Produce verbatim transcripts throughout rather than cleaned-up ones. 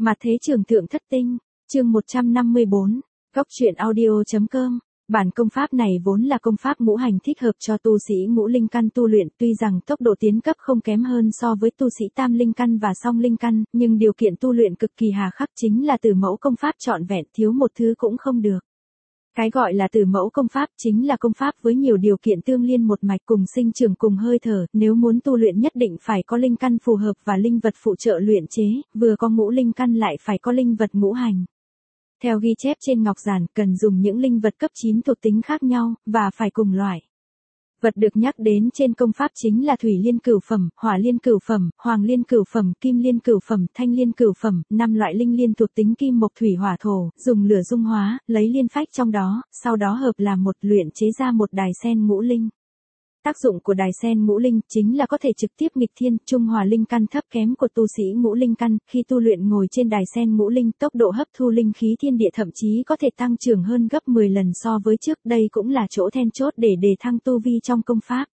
Mặt thế trường thượng thất tinh, chương một trăm năm mươi bốn, góc truyện audio.com. Bản công pháp này vốn là công pháp ngũ hành thích hợp cho tu sĩ ngũ linh căn tu luyện, tuy rằng tốc độ tiến cấp không kém hơn so với tu sĩ tam linh căn và song linh căn, nhưng điều kiện tu luyện cực kỳ hà khắc, chính là từ mẫu công pháp trọn vẹn, thiếu một thứ cũng không được. Cái gọi là từ mẫu công pháp chính là công pháp với nhiều điều kiện tương liên một mạch, cùng sinh trưởng cùng hơi thở, nếu muốn tu luyện nhất định phải có linh căn phù hợp và linh vật phụ trợ luyện chế, vừa có ngũ linh căn lại phải có linh vật ngũ hành. Theo ghi chép trên ngọc giản, cần dùng những linh vật cấp chín thuộc tính khác nhau, và phải cùng loại. Vật được nhắc đến trên công pháp chính là thủy liên cửu phẩm, hỏa liên cửu phẩm, hoàng liên cửu phẩm, kim liên cửu phẩm, thanh liên cửu phẩm, năm loại linh liên thuộc tính kim mộc thủy hỏa thổ, dùng lửa dung hóa, lấy liên phách trong đó, sau đó hợp làm một, luyện chế ra một đài sen ngũ linh. Tác dụng của đài sen ngũ linh chính là có thể trực tiếp nghịch thiên, trung hòa linh căn thấp kém của tu sĩ ngũ linh căn, khi tu luyện ngồi trên đài sen ngũ linh, tốc độ hấp thu linh khí thiên địa thậm chí có thể tăng trưởng hơn gấp mười lần so với trước, đây cũng là chỗ then chốt để đề thăng tu vi trong công pháp.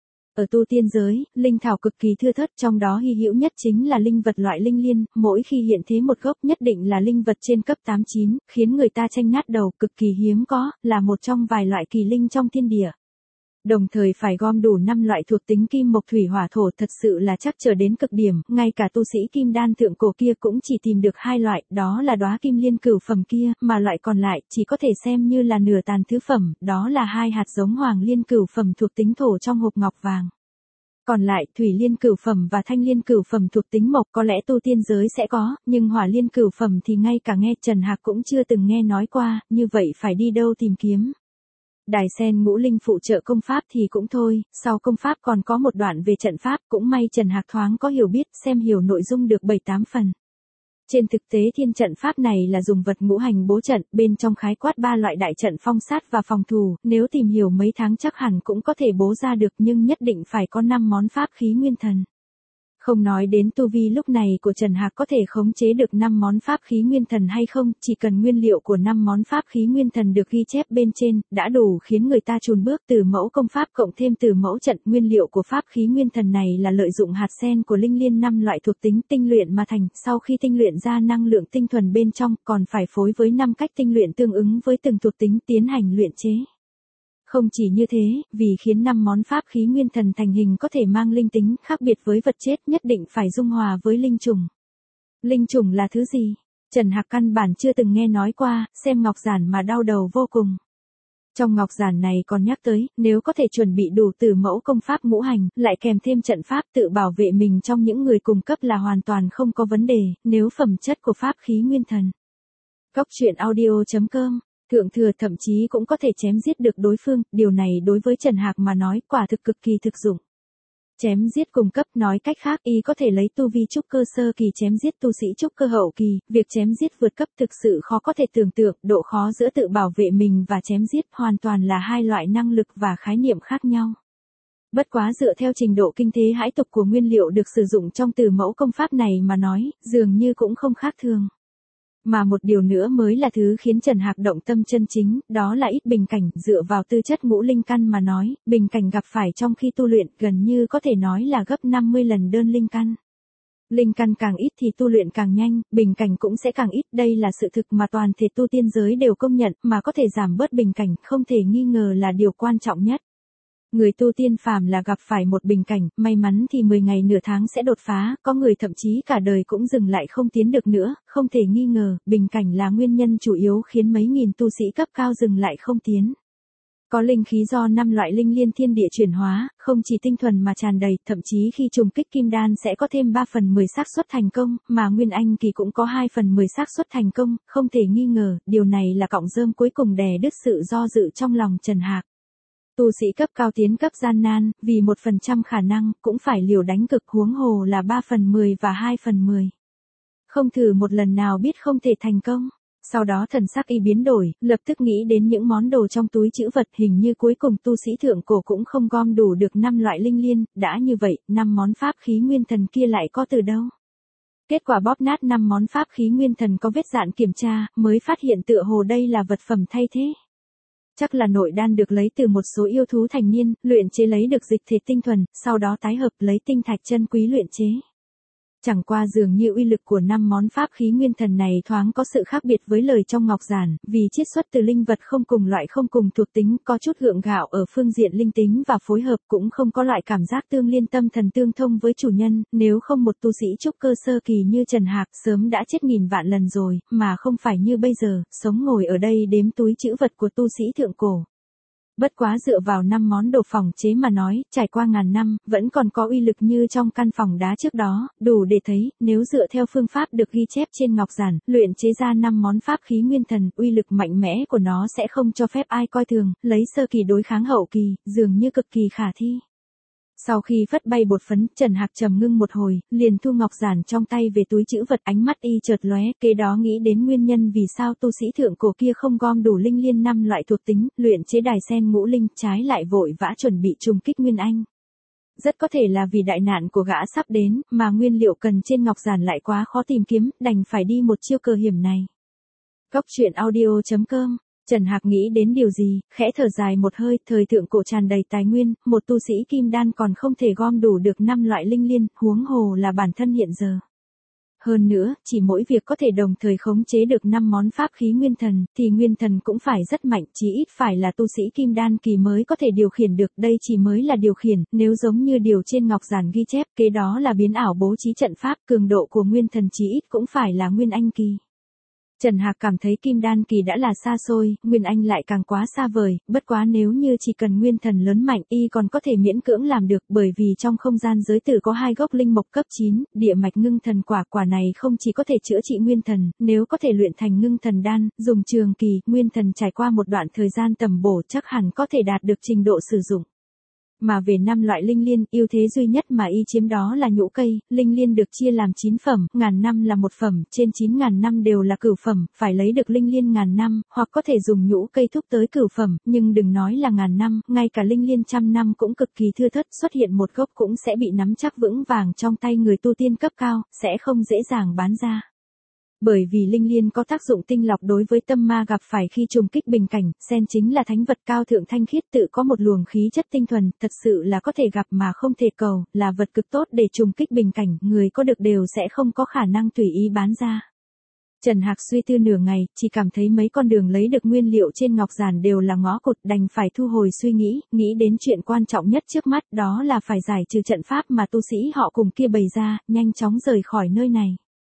Ở tu tiên giới, linh thảo cực kỳ thưa thớt, trong đó hy hữu nhất chính là linh vật loại linh liên, mỗi khi hiện thế một gốc nhất định là linh vật trên cấp tám chín, khiến người ta tranh nát đầu, cực kỳ hiếm có, là một trong vài loại kỳ linh trong thiên địa. Đồng thời phải gom đủ năm loại thuộc tính kim mộc thủy hỏa thổ, thật sự là chắc chờ đến cực điểm, ngay cả tu sĩ kim đan thượng cổ kia cũng chỉ tìm được hai loại, đó là đóa kim liên cửu phẩm kia, mà loại còn lại chỉ có thể xem như là nửa tàn thứ phẩm, đó là hai hạt giống hoàng liên cửu phẩm thuộc tính thổ trong hộp ngọc vàng. Còn lại, thủy liên cửu phẩm và thanh liên cửu phẩm thuộc tính mộc có lẽ tu tiên giới sẽ có, nhưng hỏa liên cửu phẩm thì ngay cả nghe Trần Hạc cũng chưa từng nghe nói qua, như vậy phải đi đâu tìm kiếm. Đài sen ngũ linh phụ trợ công pháp thì cũng thôi, sau công pháp còn có một đoạn về trận pháp, cũng may Trần Hạc thoáng có hiểu biết, xem hiểu nội dung được bảy tám phần. Trên thực tế thiên trận pháp này là dùng vật ngũ hành bố trận, bên trong khái quát ba loại đại trận phong sát và phòng thủ, nếu tìm hiểu mấy tháng chắc hẳn cũng có thể bố ra được, nhưng nhất định phải có năm món pháp khí nguyên thần. Không nói đến tu vi lúc này của Trần Hạc có thể khống chế được năm món pháp khí nguyên thần hay không, chỉ cần nguyên liệu của năm món pháp khí nguyên thần được ghi chép bên trên, đã đủ khiến người ta chùn bước. Từ mẫu công pháp cộng thêm từ mẫu trận, nguyên liệu của pháp khí nguyên thần này là lợi dụng hạt sen của linh liên năm loại thuộc tính tinh luyện mà thành, sau khi tinh luyện ra năng lượng tinh thuần bên trong, còn phải phối với năm cách tinh luyện tương ứng với từng thuộc tính tiến hành luyện chế. Không chỉ như thế, vì khiến năm món pháp khí nguyên thần thành hình có thể mang linh tính khác biệt với vật chết, nhất định phải dung hòa với linh trùng. Linh trùng là thứ gì? Trần Hạc căn bản chưa từng nghe nói qua, xem ngọc giản mà đau đầu vô cùng. Trong ngọc giản này còn nhắc tới, nếu có thể chuẩn bị đủ từ mẫu công pháp ngũ hành, lại kèm thêm trận pháp tự bảo vệ mình trong những người cùng cấp là hoàn toàn không có vấn đề, nếu phẩm chất của pháp khí nguyên thần. Góc truyện audio.com. Thượng thừa thậm chí cũng có thể chém giết được đối phương, điều này đối với Trần Hạc mà nói quả thực cực kỳ thực dụng. Chém giết cùng cấp, nói cách khác y có thể lấy tu vi trúc cơ sơ kỳ chém giết tu sĩ trúc cơ hậu kỳ, việc chém giết vượt cấp thực sự khó có thể tưởng tượng, độ khó giữa tự bảo vệ mình và chém giết hoàn toàn là hai loại năng lực và khái niệm khác nhau. Bất quá dựa theo trình độ kinh thế hãi tục của nguyên liệu được sử dụng trong từ mẫu công pháp này mà nói, dường như cũng không khác thường. Mà một điều nữa mới là thứ khiến Trần Hạc động tâm chân chính, đó là ít bình cảnh, dựa vào tư chất ngũ linh căn mà nói, bình cảnh gặp phải trong khi tu luyện gần như có thể nói là gấp năm mươi lần đơn linh căn. Linh căn càng ít thì tu luyện càng nhanh, bình cảnh cũng sẽ càng ít, đây là sự thực mà toàn thể tu tiên giới đều công nhận, mà có thể giảm bớt bình cảnh, không thể nghi ngờ là điều quan trọng nhất. Người tu tiên phàm là gặp phải một bình cảnh, may mắn thì mười ngày nửa tháng sẽ đột phá, có người thậm chí cả đời cũng dừng lại không tiến được nữa, không thể nghi ngờ, bình cảnh là nguyên nhân chủ yếu khiến mấy nghìn tu sĩ cấp cao dừng lại không tiến. Có linh khí do năm loại linh liên thiên địa chuyển hóa, không chỉ tinh thuần mà tràn đầy, thậm chí khi trùng kích kim đan sẽ có thêm ba phần mười xác suất thành công, mà nguyên anh kỳ cũng có hai phần mười xác suất thành công, không thể nghi ngờ, điều này là cọng rơm cuối cùng đè đứt sự do dự trong lòng Trần Hạc. Tu sĩ cấp cao tiến cấp gian nan, vì một phần trăm khả năng, cũng phải liều đánh cực, huống hồ là ba phần mười và hai phần mười. Không thử một lần nào biết không thể thành công. Sau đó thần sắc y biến đổi, lập tức nghĩ đến những món đồ trong túi trữ vật, hình như cuối cùng tu sĩ thượng cổ cũng không gom đủ được năm loại linh liên, đã như vậy, năm món pháp khí nguyên thần kia lại có từ đâu? Kết quả bóp nát năm món pháp khí nguyên thần có vết dạn kiểm tra, mới phát hiện tựa hồ đây là vật phẩm thay thế. Chắc là nội đan được lấy từ một số yêu thú thành niên, luyện chế lấy được dịch thể tinh thuần, sau đó tái hợp lấy tinh thạch chân quý luyện chế. Chẳng qua dường như uy lực của năm món pháp khí nguyên thần này thoáng có sự khác biệt với lời trong ngọc giản, vì chiết xuất từ linh vật không cùng loại không cùng thuộc tính, có chút gượng gạo ở phương diện linh tính và phối hợp, cũng không có loại cảm giác tương liên tâm thần tương thông với chủ nhân, nếu không một tu sĩ trúc cơ sơ kỳ như Trần Hạc sớm đã chết nghìn vạn lần rồi, mà không phải như bây giờ, sống ngồi ở đây đếm túi trữ vật của tu sĩ thượng cổ. Bất quá dựa vào năm món đồ phòng chế mà nói, trải qua ngàn năm, vẫn còn có uy lực như trong căn phòng đá trước đó, đủ để thấy, nếu dựa theo phương pháp được ghi chép trên ngọc giản, luyện chế ra năm món pháp khí nguyên thần, uy lực mạnh mẽ của nó sẽ không cho phép ai coi thường, lấy sơ kỳ đối kháng hậu kỳ, dường như cực kỳ khả thi. Sau khi phất bay bột phấn, Trần Hạc trầm ngưng một hồi, liền thu ngọc giản trong tay về túi trữ vật, ánh mắt y chợt lóe, kế đó nghĩ đến nguyên nhân vì sao tu sĩ thượng cổ kia không gom đủ linh liên năm loại thuộc tính, luyện chế đài sen ngũ linh, trái lại vội vã chuẩn bị trùng kích Nguyên Anh. Rất có thể là vì đại nạn của gã sắp đến, mà nguyên liệu cần trên ngọc giản lại quá khó tìm kiếm, đành phải đi một chiêu cơ hiểm này. Góc truyện audio chấm com. Trần Hạc nghĩ đến điều gì, khẽ thở dài một hơi, thời thượng cổ tràn đầy tài nguyên, một tu sĩ kim đan còn không thể gom đủ được năm loại linh liên, huống hồ là bản thân hiện giờ. Hơn nữa, chỉ mỗi việc có thể đồng thời khống chế được năm món pháp khí nguyên thần, thì nguyên thần cũng phải rất mạnh, chí ít phải là tu sĩ kim đan kỳ mới có thể điều khiển được, đây chỉ mới là điều khiển, nếu giống như điều trên ngọc giản ghi chép, kế đó là biến ảo bố trí trận pháp, cường độ của nguyên thần chí ít cũng phải là nguyên anh kỳ. Trần Hạc cảm thấy kim đan kỳ đã là xa xôi, nguyên anh lại càng quá xa vời, bất quá nếu như chỉ cần nguyên thần lớn mạnh y còn có thể miễn cưỡng làm được, bởi vì trong không gian giới tử có hai gốc linh mộc cấp chín, địa mạch ngưng thần quả, quả này không chỉ có thể chữa trị nguyên thần, nếu có thể luyện thành ngưng thần đan, dùng trường kỳ, nguyên thần trải qua một đoạn thời gian tầm bổ chắc hẳn có thể đạt được trình độ sử dụng. Mà về năm loại linh liên, ưu thế duy nhất mà y chiếm đó là nhũ cây, linh liên được chia làm chín phẩm, ngàn năm là một phẩm, trên chín ngàn năm đều là cửu phẩm, phải lấy được linh liên ngàn năm, hoặc có thể dùng nhũ cây thúc tới cửu phẩm, nhưng đừng nói là ngàn năm, ngay cả linh liên trăm năm cũng cực kỳ thưa thớt, xuất hiện một gốc cũng sẽ bị nắm chắc vững vàng trong tay người tu tiên cấp cao, sẽ không dễ dàng bán ra. Bởi vì linh liên có tác dụng tinh lọc đối với tâm ma gặp phải khi trùng kích bình cảnh, sen chính là thánh vật cao thượng thanh khiết tự có một luồng khí chất tinh thuần, thật sự là có thể gặp mà không thể cầu, là vật cực tốt để trùng kích bình cảnh, người có được đều sẽ không có khả năng tùy ý bán ra. Trần Hạc suy tư nửa ngày, chỉ cảm thấy mấy con đường lấy được nguyên liệu trên ngọc giản đều là ngõ cụt, đành phải thu hồi suy nghĩ, nghĩ đến chuyện quan trọng nhất trước mắt, đó là phải giải trừ trận pháp mà tu sĩ họ cùng kia bày ra, nhanh chóng rời khỏi nơi này.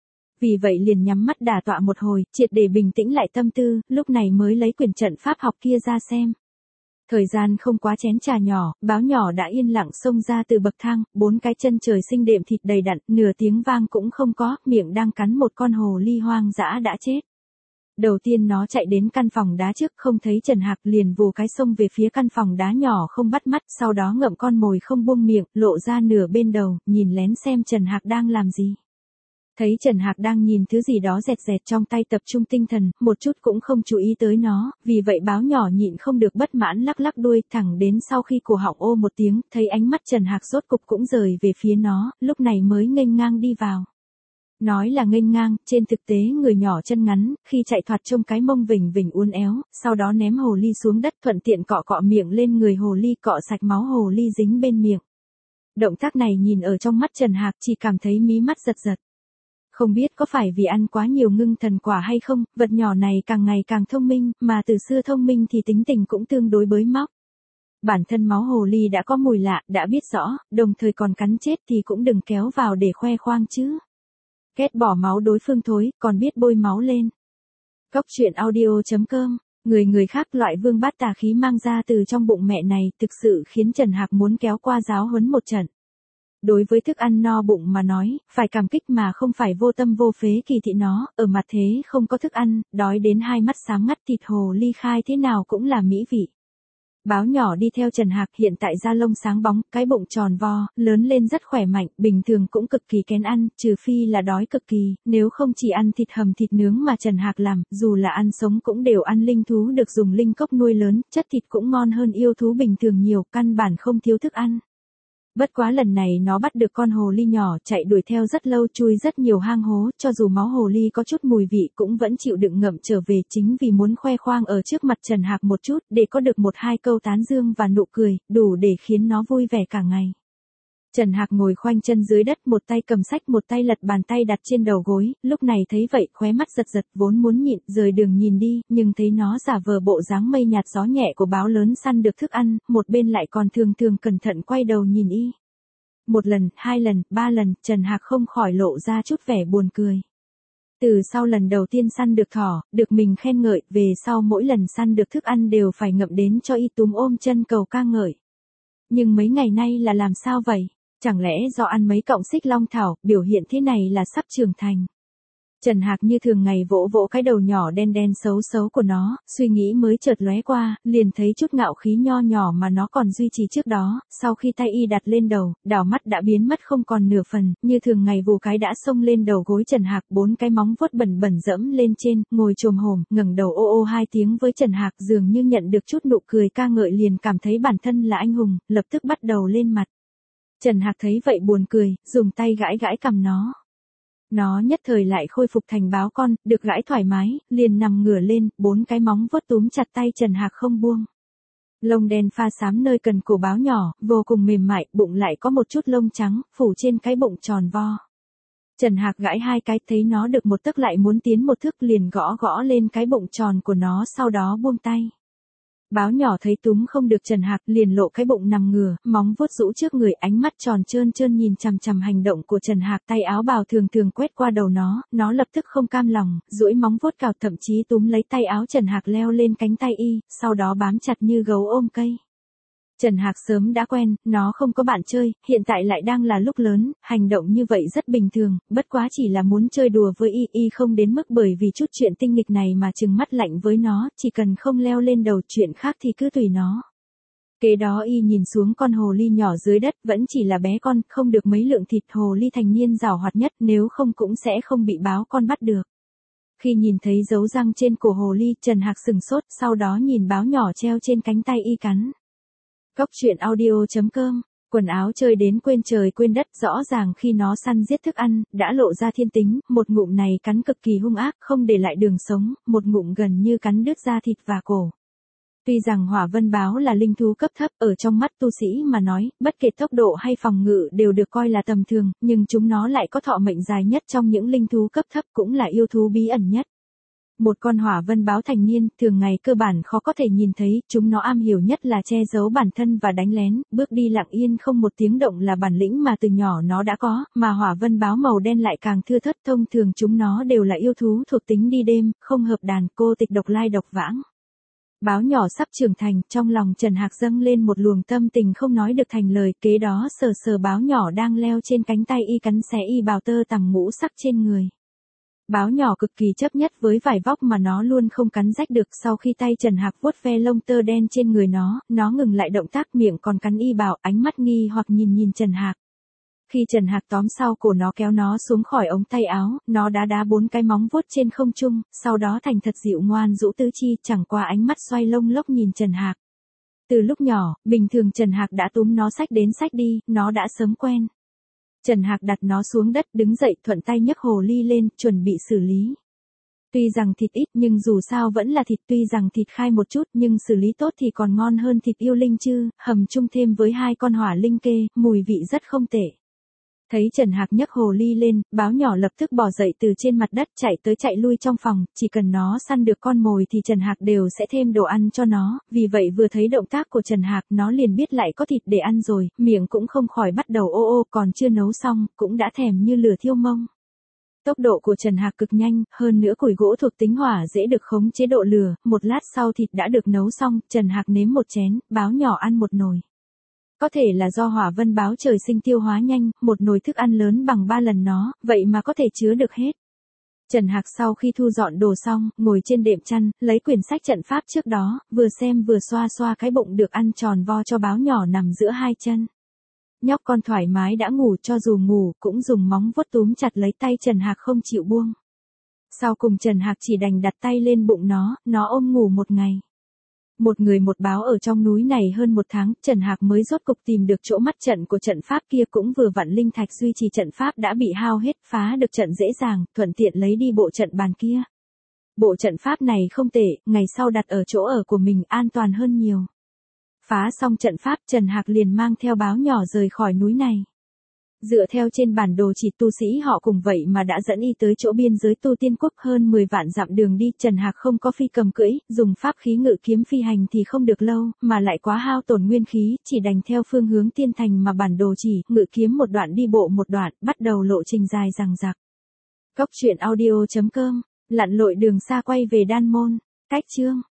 Vì vậy liền nhắm mắt đả tọa một hồi, triệt để bình tĩnh lại tâm tư, lúc này mới lấy quyển trận pháp học kia ra xem. Thời gian không quá chén trà nhỏ, báo nhỏ đã yên lặng xông ra từ bậc thang, bốn cái chân trời xinh đệm thịt đầy đặn, nửa tiếng vang cũng không có, miệng đang cắn một con hồ ly hoang dã đã chết. Đầu tiên nó chạy đến căn phòng đá trước, không thấy Trần Hạc liền vù cái xông về phía căn phòng đá nhỏ không bắt mắt, sau đó ngậm con mồi không buông miệng, lộ ra nửa bên đầu, nhìn lén xem Trần Hạc đang làm gì. Thấy Trần Hạc đang nhìn thứ gì đó dẹt dẹt trong tay tập trung tinh thần, một chút cũng không chú ý tới nó, vì vậy báo nhỏ nhịn không được bất mãn lắc lắc đuôi, thẳng đến sau khi cổ họng ô một tiếng, thấy ánh mắt Trần Hạc rốt cục cũng rời về phía nó, lúc này mới nghênh ngang đi vào. Nói là nghênh ngang, trên thực tế người nhỏ chân ngắn, khi chạy thoạt trông cái mông vỉnh vỉnh uốn éo, sau đó ném hồ ly xuống đất thuận tiện cọ cọ miệng lên người hồ ly, cọ sạch máu hồ ly dính bên miệng. Động tác này nhìn ở trong mắt Trần Hạc chỉ cảm thấy mí mắt giật giật. Không biết có phải vì ăn quá nhiều ngưng thần quả hay không, vật nhỏ này càng ngày càng thông minh, mà từ xưa thông minh thì tính tình cũng tương đối bới móc. Bản thân máu hồ ly đã có mùi lạ, đã biết rõ, đồng thời còn cắn chết thì cũng đừng kéo vào để khoe khoang chứ. Ghét bỏ máu đối phương thối, còn biết bôi máu lên. Góc truyện audio chấm com, người người khác loại vương bát tà khí mang ra từ trong bụng mẹ này thực sự khiến Trần Hạc muốn kéo qua giáo huấn một trận. Đối với thức ăn no bụng mà nói, phải cảm kích mà không phải vô tâm vô phế kỳ thị nó, ở mặt thế không có thức ăn, đói đến hai mắt sáng ngắt thịt hồ ly khai thế nào cũng là mỹ vị. Báo nhỏ đi theo Trần Hạc hiện tại da lông sáng bóng, cái bụng tròn vo, lớn lên rất khỏe mạnh, bình thường cũng cực kỳ kén ăn, trừ phi là đói cực kỳ, nếu không chỉ ăn thịt hầm thịt nướng mà Trần Hạc làm, dù là ăn sống cũng đều ăn linh thú được dùng linh cốc nuôi lớn, chất thịt cũng ngon hơn yêu thú bình thường nhiều, căn bản không thiếu thức ăn. Bất quá lần này nó bắt được con hồ ly nhỏ chạy đuổi theo rất lâu chui rất nhiều hang hố, cho dù máu hồ ly có chút mùi vị cũng vẫn chịu đựng ngậm trở về chính vì muốn khoe khoang ở trước mặt Trần Hạc một chút để có được một hai câu tán dương và nụ cười, đủ để khiến nó vui vẻ cả ngày. Trần Hạc ngồi khoanh chân dưới đất, một tay cầm sách một tay lật bàn tay đặt trên đầu gối, lúc này thấy vậy khóe mắt giật giật, vốn muốn nhịn rời đường nhìn đi, nhưng thấy nó giả vờ bộ dáng mây nhạt gió nhẹ của báo lớn săn được thức ăn, một bên lại còn thường thường cẩn thận quay đầu nhìn y. Một lần, hai lần, ba lần, Trần Hạc không khỏi lộ ra chút vẻ buồn cười. Từ sau lần đầu tiên săn được thỏ, được mình khen ngợi, về sau mỗi lần săn được thức ăn đều phải ngậm đến cho y túm ôm chân cầu ca ngợi. Nhưng mấy ngày nay là làm sao vậy? Chẳng lẽ do ăn mấy cọng xích long thảo, biểu hiện thế này là sắp trưởng thành? Trần Hạc như thường ngày vỗ vỗ cái đầu nhỏ đen đen xấu xấu của nó, suy nghĩ mới chợt lóe qua, liền thấy chút ngạo khí nho nhỏ mà nó còn duy trì trước đó, sau khi tay y đặt lên đầu, đảo mắt đã biến mất không còn nửa phần, như thường ngày vù cái đã xông lên đầu gối Trần Hạc, bốn cái móng vuốt bẩn bẩn dẫm lên trên, ngồi chồm hổm, ngẩng đầu ô ô hai tiếng với Trần Hạc, dường như nhận được chút nụ cười ca ngợi liền cảm thấy bản thân là anh hùng, lập tức bắt đầu lên mặt. Trần Hạc thấy vậy buồn cười, dùng tay gãi gãi cằm nó. Nó nhất thời lại khôi phục thành báo con, được gãi thoải mái, liền nằm ngửa lên, bốn cái móng vuốt túm chặt tay Trần Hạc không buông. Lông đen pha xám nơi cần cổ báo nhỏ, vô cùng mềm mại, bụng lại có một chút lông trắng, phủ trên cái bụng tròn vo. Trần Hạc gãi hai cái, thấy nó được một tấc lại muốn tiến một thước, liền gõ gõ lên cái bụng tròn của nó, sau đó buông tay. Báo nhỏ thấy túm không được Trần Hạc, liền lộ cái bụng nằm ngửa, móng vuốt rũ trước người, ánh mắt tròn trơn trơn nhìn chằm chằm hành động của Trần Hạc, tay áo bào thường thường quét qua đầu nó, nó lập tức không cam lòng, duỗi móng vuốt cào, thậm chí túm lấy tay áo Trần Hạc leo lên cánh tay y, sau đó bám chặt như gấu ôm cây. Trần Hạc sớm đã quen, nó không có bạn chơi, hiện tại lại đang là lúc lớn, hành động như vậy rất bình thường, bất quá chỉ là muốn chơi đùa với y, y không đến mức bởi vì chút chuyện tinh nghịch này mà trừng mắt lạnh với nó, chỉ cần không leo lên đầu chuyện khác thì cứ tùy nó. Kế đó y nhìn xuống con hồ ly nhỏ dưới đất, vẫn chỉ là bé con, không được mấy lượng thịt, hồ ly thành niên giàu hoạt nhất, nếu không cũng sẽ không bị báo con bắt được. Khi nhìn thấy dấu răng trên cổ hồ ly, Trần Hạc sừng sốt, sau đó nhìn báo nhỏ treo trên cánh tay y cắn. Góc truyện audio chấm com, quần áo chơi đến quên trời quên đất, rõ ràng khi nó săn giết thức ăn, đã lộ ra thiên tính, một ngụm này cắn cực kỳ hung ác, không để lại đường sống, một ngụm gần như cắn đứt da thịt và cổ. Tuy rằng hỏa vân báo là linh thú cấp thấp, ở trong mắt tu sĩ mà nói, bất kể tốc độ hay phòng ngự đều được coi là tầm thường, nhưng chúng nó lại có thọ mệnh dài nhất trong những linh thú cấp thấp, cũng là yêu thú bí ẩn nhất. Một con hỏa vân báo thành niên, thường ngày cơ bản khó có thể nhìn thấy, chúng nó am hiểu nhất là che giấu bản thân và đánh lén, bước đi lặng yên không một tiếng động là bản lĩnh mà từ nhỏ nó đã có, mà hỏa vân báo màu đen lại càng thưa thớt, thông thường chúng nó đều là yêu thú thuộc tính đi đêm, không hợp đàn, cô tịch độc lai độc vãng. Báo nhỏ sắp trưởng thành, trong lòng Trần Hạc dâng lên một luồng tâm tình không nói được thành lời, kế đó sờ sờ báo nhỏ đang leo trên cánh tay y, cắn xé y bào tơ tằm ngũ sắc trên người. Báo nhỏ cực kỳ chấp nhất với vải vóc mà nó luôn không cắn rách được, sau khi tay Trần Hạc vuốt ve lông tơ đen trên người nó, nó ngừng lại động tác, miệng còn cắn y bào, ánh mắt nghi hoặc nhìn nhìn Trần Hạc. Khi Trần Hạc tóm sau cổ nó kéo nó xuống khỏi ống tay áo, nó đá đá bốn cái móng vuốt trên không trung, sau đó thành thật dịu ngoan rũ tứ chi, chẳng qua ánh mắt xoay lông lốc nhìn Trần Hạc. Từ lúc nhỏ, bình thường Trần Hạc đã túm nó xách đến xách đi, nó đã sớm quen. Trần Hạc đặt nó xuống đất, đứng dậy, thuận tay nhấc hồ ly lên, chuẩn bị xử lý. Tuy rằng thịt ít nhưng dù sao vẫn là thịt, tuy rằng thịt khai một chút nhưng xử lý tốt thì còn ngon hơn thịt yêu linh chứ, hầm chung thêm với hai con hỏa linh kê, mùi vị rất không tệ. Thấy Trần Hạc nhấc hồ ly lên, báo nhỏ lập tức bò dậy từ trên mặt đất, chạy tới chạy lui trong phòng, chỉ cần nó săn được con mồi thì Trần Hạc đều sẽ thêm đồ ăn cho nó, vì vậy vừa thấy động tác của Trần Hạc nó liền biết lại có thịt để ăn rồi, miệng cũng không khỏi bắt đầu ô ô, còn chưa nấu xong, cũng đã thèm như lửa thiêu mông. Tốc độ của Trần Hạc cực nhanh, hơn nữa củi gỗ thuộc tính hỏa dễ được khống chế độ lửa, một lát sau thịt đã được nấu xong, Trần Hạc nếm một chén, báo nhỏ ăn một nồi. Có thể là do hỏa vân báo trời sinh tiêu hóa nhanh, một nồi thức ăn lớn bằng ba lần nó, vậy mà có thể chứa được hết. Trần Hạc sau khi thu dọn đồ xong, ngồi trên đệm chăn, lấy quyển sách trận pháp trước đó, vừa xem vừa xoa xoa cái bụng được ăn tròn vo cho báo nhỏ nằm giữa hai chân. Nhóc con thoải mái đã ngủ, cho dù ngủ, cũng dùng móng vuốt túm chặt lấy tay Trần Hạc không chịu buông. Sau cùng Trần Hạc chỉ đành đặt tay lên bụng nó, nó ôm ngủ một ngày. Một người một báo ở trong núi này hơn một tháng, Trần Hạc mới rốt cục tìm được chỗ mắt trận của trận pháp kia, cũng vừa vặn linh thạch duy trì trận pháp đã bị hao hết, phá được trận dễ dàng, thuận tiện lấy đi bộ trận bàn kia. Bộ trận pháp này không tệ, ngày sau đặt ở chỗ ở của mình an toàn hơn nhiều. Phá xong trận pháp, Trần Hạc liền mang theo báo nhỏ rời khỏi núi này. Dựa theo trên bản đồ chỉ tu sĩ họ cùng vậy mà đã dẫn y tới chỗ biên giới tu tiên quốc hơn mười vạn dặm đường đi. Trần Hạc không có phi cầm cưỡi, dùng pháp khí ngự kiếm phi hành thì không được lâu, mà lại quá hao tổn nguyên khí, chỉ đành theo phương hướng tiên thành mà bản đồ chỉ, ngự kiếm một đoạn đi bộ một đoạn, bắt đầu lộ trình dài dằng dặc. Cốc truyện audio chấm com, lặn lội đường xa quay về Đan Môn, cách chương